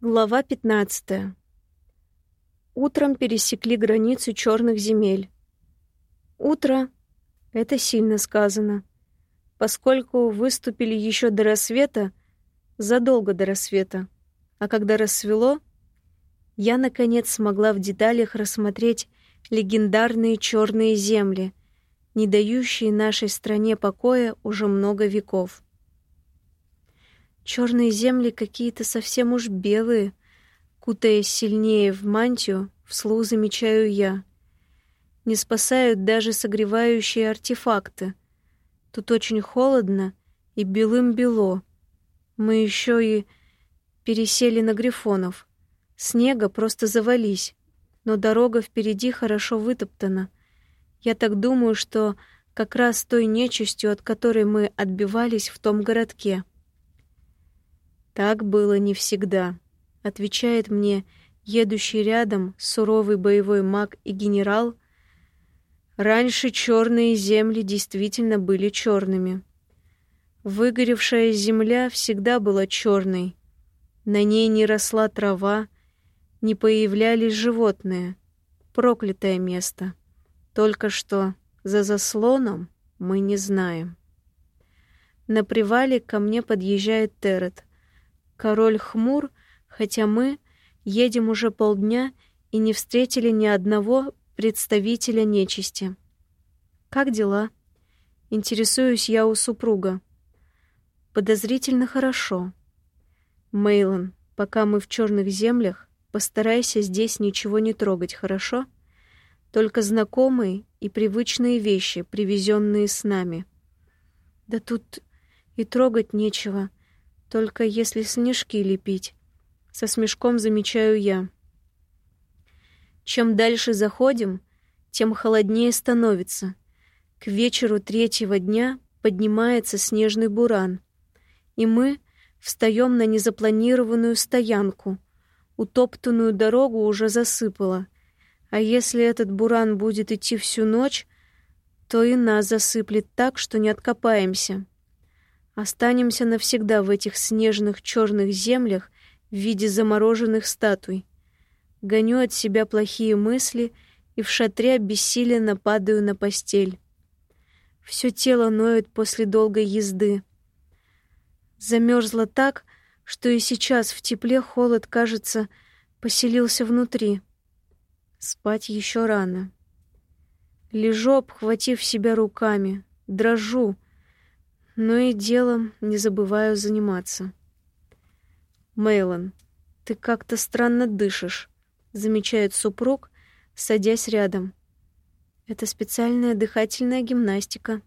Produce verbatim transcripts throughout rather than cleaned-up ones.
Глава пятнадцатая. Утром пересекли границу черных земель. Утро — это сильно сказано, поскольку выступили еще до рассвета, задолго до рассвета, а когда рассвело, я, наконец, смогла в деталях рассмотреть легендарные черные земли, не дающие нашей стране покоя уже много веков. Черные земли какие-то совсем уж белые, кутаясь сильнее в мантию, вслух замечаю я. Не спасают даже согревающие артефакты. Тут очень холодно и белым-бело. Мы еще и пересели на грифонов. Снега просто завались, но дорога впереди хорошо вытоптана. Я так думаю, что как раз той нечистью, от которой мы отбивались в том городке. «Так было не всегда», — отвечает мне едущий рядом суровый боевой маг и генерал. «Раньше черные земли действительно были черными. Выгоревшая земля всегда была черной. На ней не росла трава, не появлялись животные. Проклятое место. Только что за заслоном мы не знаем». На привале ко мне подъезжает Терет. Король хмур, хотя мы едем уже полдня и не встретили ни одного представителя нечисти. «Как дела?» Интересуюсь я у супруга. «Подозрительно хорошо. Мейлон, пока мы в черных землях, постарайся здесь ничего не трогать, хорошо? Только знакомые и привычные вещи, привезенные с нами». «Да тут и трогать нечего. Только если снежки лепить», — со смешком замечаю я. Чем дальше заходим, тем холоднее становится. К вечеру третьего дня поднимается снежный буран, и мы встаем на незапланированную стоянку. Утоптанную дорогу уже засыпало, а если этот буран будет идти всю ночь, то и нас засыплет так, что не откопаемся. Останемся навсегда в этих снежных черных землях в виде замороженных статуй. Гоню от себя плохие мысли и в шатре обессиленно падаю на постель. Все тело ноет после долгой езды. Замерзла так, что и сейчас в тепле холод, кажется, поселился внутри. Спать еще рано. Лежу, обхватив себя руками, дрожу, но и делом не забываю заниматься. «Мейлон, ты как-то странно дышишь», — замечает супруг, садясь рядом. «Это специальная дыхательная гимнастика».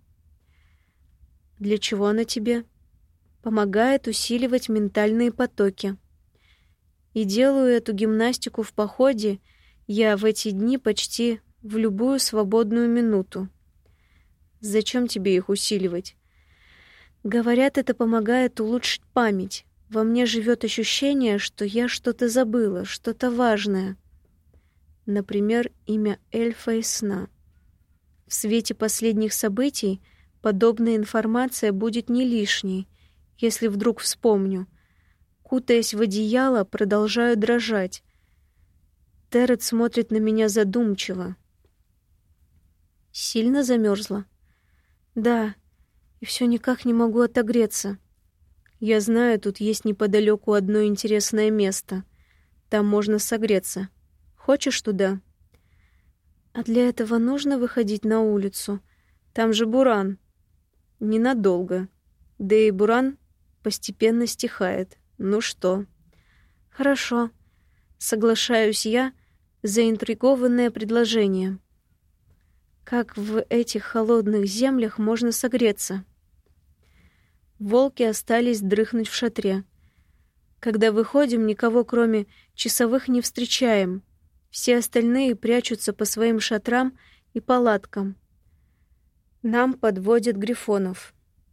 «Для чего она тебе?» «Помогает усиливать ментальные потоки. И делаю эту гимнастику в походе я в эти дни почти в любую свободную минуту». «Зачем тебе их усиливать?» «Говорят, это помогает улучшить память. Во мне живет ощущение, что я что-то забыла, что-то важное. Например, имя эльфа из сна. В свете последних событий подобная информация будет не лишней, если вдруг вспомню. Кутаясь в одеяло, продолжаю дрожать. Терет смотрит на меня задумчиво. «Сильно замерзла?» «Да, и все никак не могу отогреться. Я знаю, тут есть неподалеку одно интересное место. Там можно согреться. Хочешь туда?» «А для этого нужно выходить на улицу? Там же буран». «Ненадолго. Да и буран постепенно стихает. Ну что?» «Хорошо. Соглашаюсь я, заинтригованное предложение. Как в этих холодных землях можно согреться?» Волки остались дрыхнуть в шатре. Когда выходим, никого кроме часовых не встречаем. Все остальные прячутся по своим шатрам и палаткам. Нам подводят грифонов.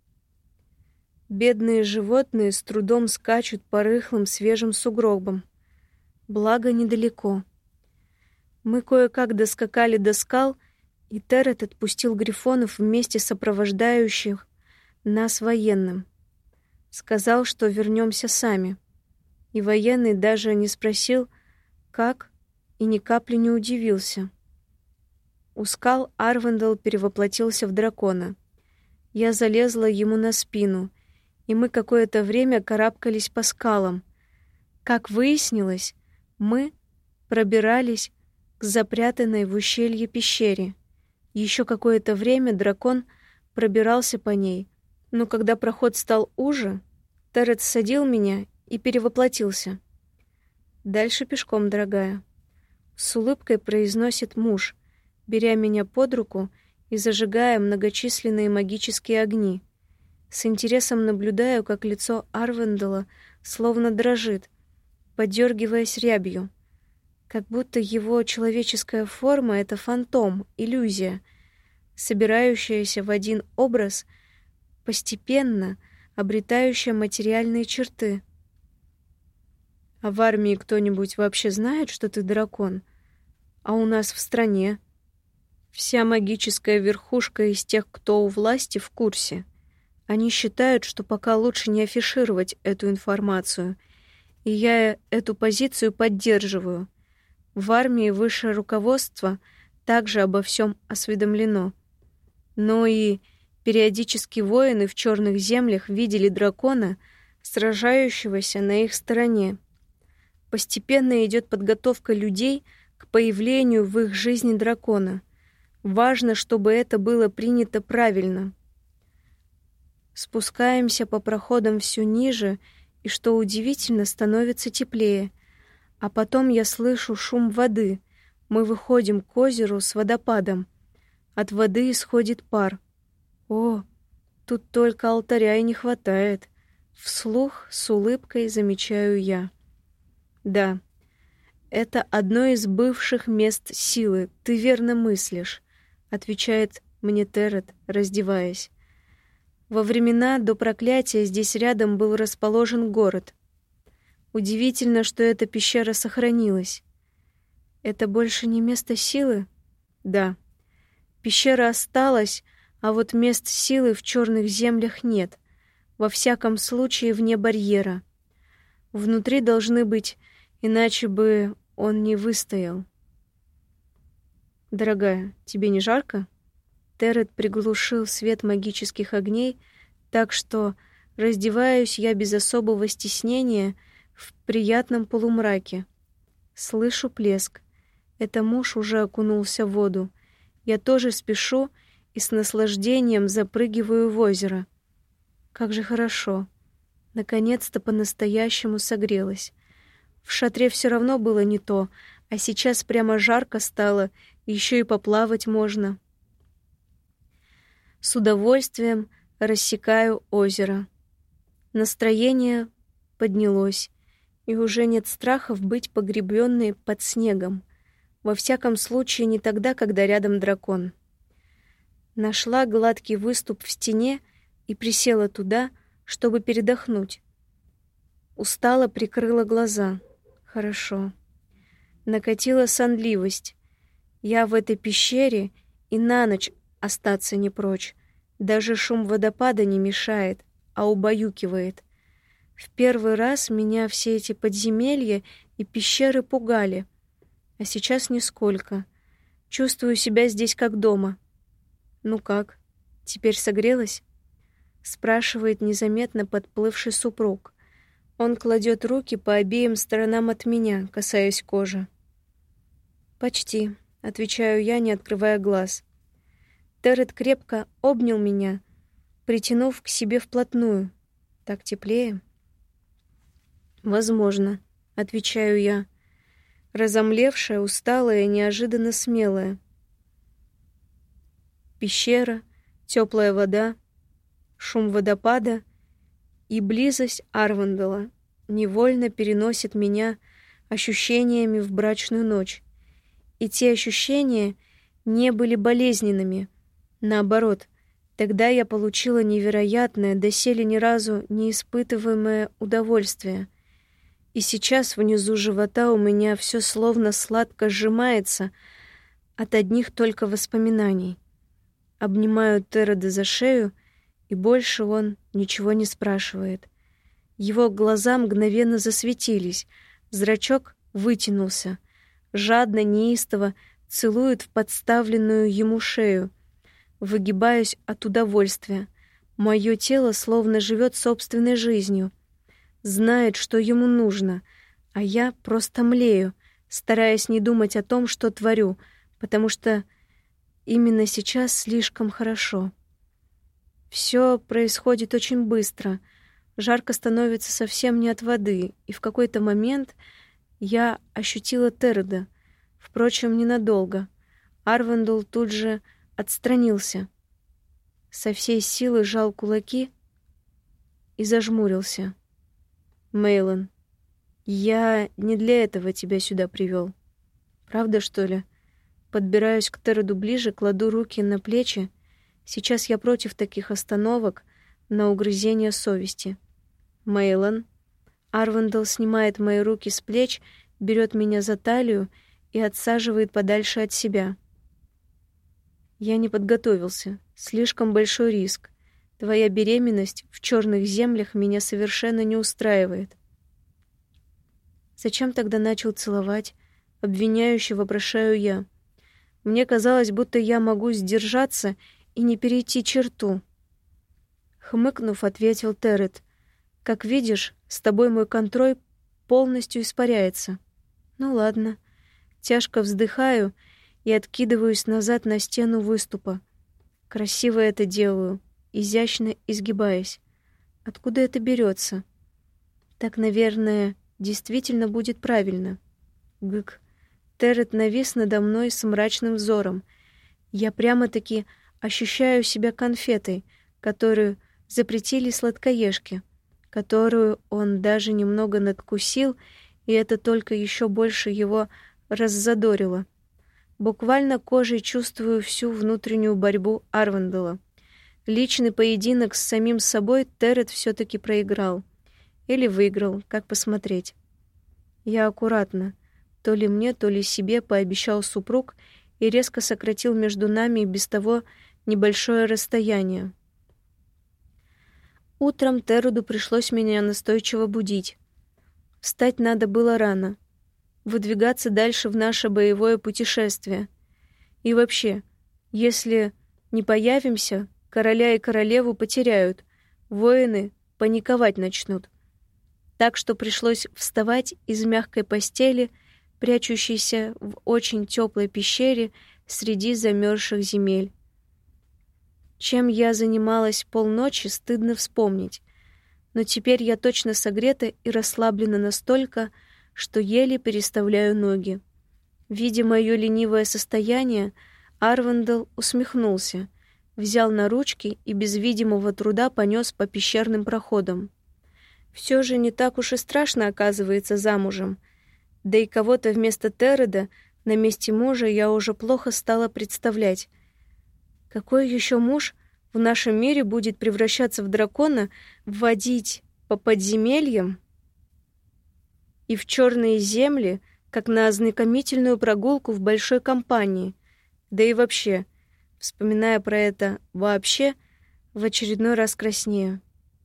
Бедные животные с трудом скачут по рыхлым свежим сугробам. Благо недалеко. Мы кое-как доскакали до скал, и Терет отпустил грифонов вместе с сопровождающих нас военным. Сказал, что вернемся сами. И военный даже не спросил, как, и ни капли не удивился. У скал Арвендел перевоплотился в дракона. Я залезла ему на спину, и мы какое-то время карабкались по скалам. Как выяснилось, мы пробирались к запрятанной в ущелье пещере. Еще какое-то время дракон пробирался по ней, но когда проход стал уже, Терет ссадил меня и перевоплотился. Дальше пешком, дорогая. С улыбкой произносит муж, беря меня под руку и зажигая многочисленные магические огни. С интересом наблюдаю, как лицо Арвендела словно дрожит, подергиваясь рябью. Как будто его человеческая форма — это фантом, иллюзия, собирающаяся в один образ, постепенно обретающая материальные черты. А в армии кто-нибудь вообще знает, что ты дракон? А у нас в стране вся магическая верхушка из тех, кто у власти, в курсе. Они считают, что пока лучше не афишировать эту информацию, и я эту позицию поддерживаю. В армии высшее руководство также обо всем осведомлено. Но и периодически воины в черных землях видели дракона, сражающегося на их стороне. Постепенно идет подготовка людей к появлению в их жизни дракона. Важно, чтобы это было принято правильно. Спускаемся по проходам все ниже, и, что удивительно, становится теплее. А потом я слышу шум воды. Мы выходим к озеру с водопадом. От воды исходит пар. О, тут только алтаря и не хватает. Вслух с улыбкой замечаю я. Да, это одно из бывших мест силы. Ты верно мыслишь, отвечает мне Терет, раздеваясь. Во времена до проклятия здесь рядом был расположен город. Удивительно, что эта пещера сохранилась. Это больше не место силы? Да. Пещера осталась, а вот мест силы в черных землях нет. Во всяком случае, вне барьера. Внутри должны быть, иначе бы он не выстоял. Дорогая, тебе не жарко? Терет приглушил свет магических огней, так что раздеваюсь я без особого стеснения в приятном полумраке. Слышу плеск. Это муж уже окунулся в воду. Я тоже спешу и с наслаждением запрыгиваю в озеро. Как же хорошо. Наконец-то по-настоящему согрелась. В шатре все равно было не то, а сейчас прямо жарко стало, еще и поплавать можно. С удовольствием рассекаю озеро. Настроение поднялось, и уже нет страхов быть погребенной под снегом. Во всяком случае, не тогда, когда рядом дракон. Нашла гладкий выступ в стене и присела туда, чтобы передохнуть. Устало прикрыла глаза. Хорошо. Накатила сонливость. Я в этой пещере и на ночь остаться не прочь. Даже шум водопада не мешает, а убаюкивает. В первый раз меня все эти подземелья и пещеры пугали, а сейчас нисколько. Чувствую себя здесь как дома. Ну как, теперь согрелась? Спрашивает незаметно подплывший супруг. Он кладет руки по обеим сторонам от меня, касаясь кожи. Почти, отвечаю я, не открывая глаз. Терет крепко обнял меня, притянув к себе вплотную. Так теплее? Возможно, отвечаю я, разомлевшая, усталая и неожиданно смелая. Пещера, теплая вода, шум водопада и близость Арвендела невольно переносит меня ощущениями в брачную ночь. И те ощущения не были болезненными. Наоборот, тогда я получила невероятное, доселе ни разу не испытываемое удовольствие. И сейчас внизу живота у меня все словно сладко сжимается от одних только воспоминаний. Обнимаю Тереда за шею, и больше он ничего не спрашивает. Его глаза мгновенно засветились, зрачок вытянулся, жадно, неистово целует в подставленную ему шею. Выгибаюсь от удовольствия. Мое тело словно живет собственной жизнью. Знает, что ему нужно, а я просто млею, стараясь не думать о том, что творю, потому что именно сейчас слишком хорошо. Все происходит очень быстро. Жарко становится совсем не от воды, и в какой-то момент я ощутила Тереда. Впрочем, ненадолго. Арвандел тут же отстранился. Со всей силы сжал кулаки и зажмурился. «Мейлон, я не для этого тебя сюда привел. Правда, что ли?» Подбираюсь к Тереду ближе, кладу руки на плечи. Сейчас я против таких остановок на угрызение совести. «Мейлон». Арвандел снимает мои руки с плеч, берет меня за талию и отсаживает подальше от себя. «Я не подготовился. Слишком большой риск. Твоя беременность в черных землях меня совершенно не устраивает». «Зачем тогда начал целовать?» Обвиняюще вопрошаю я. Мне казалось, будто я могу сдержаться и не перейти черту. Хмыкнув, ответил Терет. «Как видишь, с тобой мой контроль полностью испаряется». «Ну ладно». Тяжко вздыхаю и откидываюсь назад на стену выступа. Красиво это делаю, изящно изгибаясь. Откуда это берется? Так, наверное, действительно будет правильно. Гык. Терет навис надо мной с мрачным взором. Я прямо-таки ощущаю себя конфетой, которую запретили сладкоежке, которую он даже немного надкусил, и это только еще больше его раззадорило. Буквально кожей чувствую всю внутреннюю борьбу Арвандела. Личный поединок с самим собой Терет все-таки проиграл. Или выиграл, как посмотреть. Я аккуратно, то ли мне, то ли себе, пообещал супруг и резко сократил между нами и без того небольшое расстояние. Утром Тереду пришлось меня настойчиво будить. Встать надо было рано. Выдвигаться дальше в наше боевое путешествие. И вообще, если не появимся, короля и королеву потеряют, воины паниковать начнут. Так что пришлось вставать из мягкой постели, прячущейся в очень теплой пещере среди замерзших земель. Чем я занималась полночи, стыдно вспомнить. Но теперь я точно согрета и расслаблена настолько, что еле переставляю ноги. Видя моё ленивое состояние, Арвандел усмехнулся, взял на ручки и без видимого труда понёс по пещерным проходам. Всё же не так уж и страшно оказывается замужем. Да и кого-то вместо Тереда на месте мужа я уже плохо стала представлять. Какой ещё муж в нашем мире будет превращаться в дракона, водить по подземельям и в черные земли, как на ознакомительную прогулку в большой компании? Да и вообще, вспоминая про это вообще, в очередной раз краснею.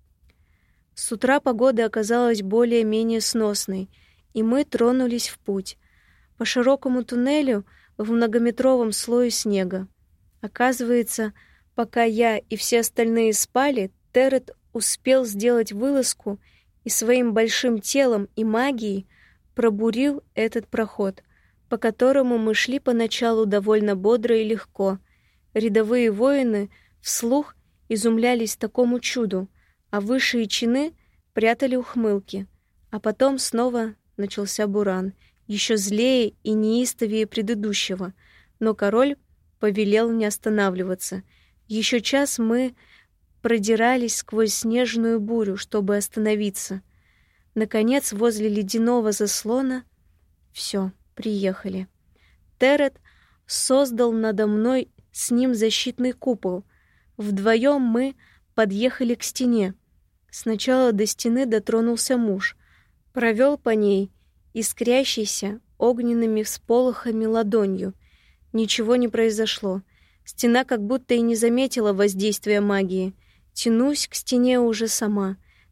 С утра погода оказалась более-менее сносной, и мы тронулись в путь. По широкому туннелю в многометровом слое снега. Оказывается, пока я и все остальные спали, Терет успел сделать вылазку и своим большим телом и магией пробурил этот проход, по которому мы шли поначалу довольно бодро и легко. Рядовые воины вслух изумлялись такому чуду, а высшие чины прятали ухмылки. А потом снова начался буран, еще злее и неистовее предыдущего, но король повелел не останавливаться. Еще час мы продирались сквозь снежную бурю, чтобы остановиться. Наконец, возле ледяного заслона все, приехали. Терет создал надо мной с ним защитный купол. Вдвоем мы подъехали к стене. Сначала до стены дотронулся муж, провел по ней искрящейся огненными всполохами ладонью. Ничего не произошло. Стена как будто и не заметила воздействия магии. Тянусь к стене уже сама.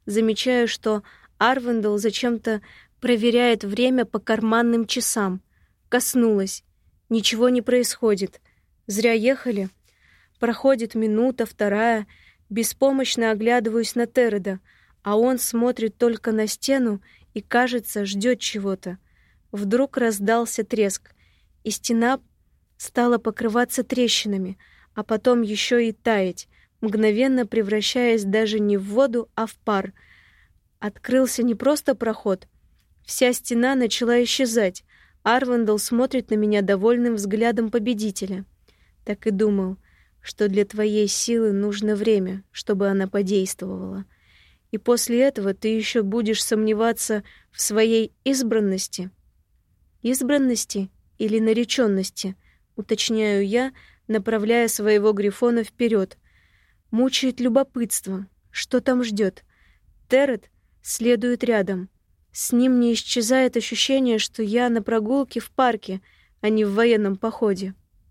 Замечаю, что Арвендел зачем-то проверяет время по карманным часам. Коснулась. Ничего не происходит. Зря ехали. Проходит минута, вторая. Беспомощно оглядываюсь на Тереда, а он смотрит только на стену и, кажется, ждет чего-то. Вдруг раздался треск, и стена стала покрываться трещинами, а потом еще и таять, мгновенно превращаясь даже не в воду, а в пар. Открылся не просто проход. Вся стена начала исчезать. Арвендел смотрит на меня довольным взглядом победителя. Так и думал, что для твоей силы нужно время, чтобы она подействовала. И после этого ты еще будешь сомневаться в своей избранности. Избранности или нареченности, уточняю я, направляя своего грифона вперед. Мучает любопытство. Что там ждет? Терет следует рядом. С ним не исчезает ощущение, что я на прогулке в парке, а не в военном походе.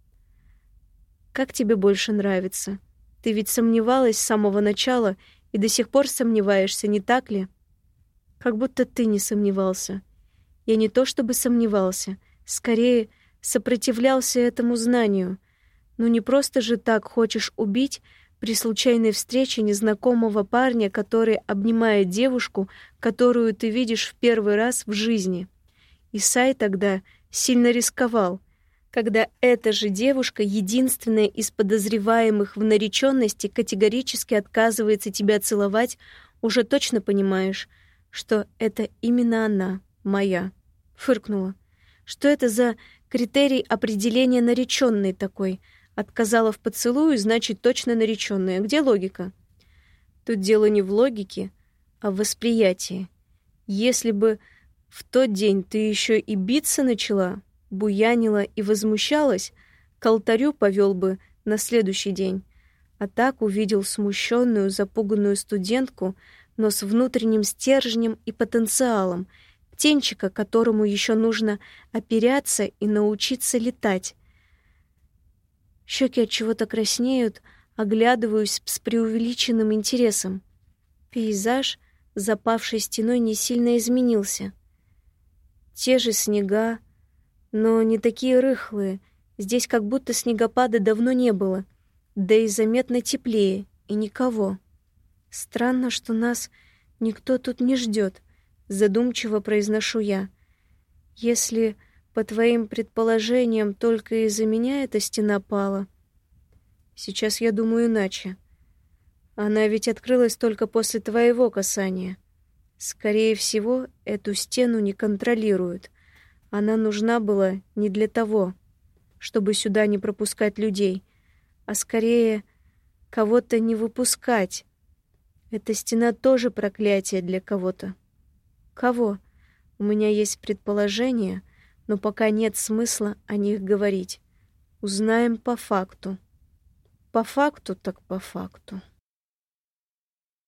Как тебе больше нравится? Ты ведь сомневалась с самого начала и до сих пор сомневаешься, не так ли? Как будто ты не сомневался. Я не то чтобы сомневался, скорее сопротивлялся этому знанию. Ну не просто же так хочешь убить при случайной встрече незнакомого парня, который обнимает девушку, которую ты видишь в первый раз в жизни. Исай тогда сильно рисковал. Когда эта же девушка, единственная из подозреваемых в нареченности, категорически отказывается тебя целовать, уже точно понимаешь, что это именно она, моя. Фыркнула. Что это за критерий определения нареченной такой? Отказала в поцелуе, значит, точно нареченная. Где логика? Тут дело не в логике, а в восприятии. Если бы в тот день ты еще и биться начала, буянила и возмущалась, к алтарю повел бы на следующий день. А так увидел смущенную, запуганную студентку, но с внутренним стержнем и потенциалом, птенчика, которому еще нужно оперяться и научиться летать. Щеки от чего-то краснеют, оглядываюсь с преувеличенным интересом. Пейзаж, запавший стеной, не сильно изменился. Те же снега, но не такие рыхлые. Здесь как будто снегопада давно не было, да и заметно теплее, и никого. Странно, что нас никто тут не ждет, задумчиво произношу я. Если, по твоим предположениям, только из-за меня эта стена пала. Сейчас я думаю иначе. Она ведь открылась только после твоего касания. Скорее всего, эту стену не контролируют. Она нужна была не для того, чтобы сюда не пропускать людей, а скорее кого-то не выпускать. Эта стена тоже проклятие для кого-то. Кого? У меня есть предположения, но пока нет смысла о них говорить. Узнаем по факту. По факту так по факту.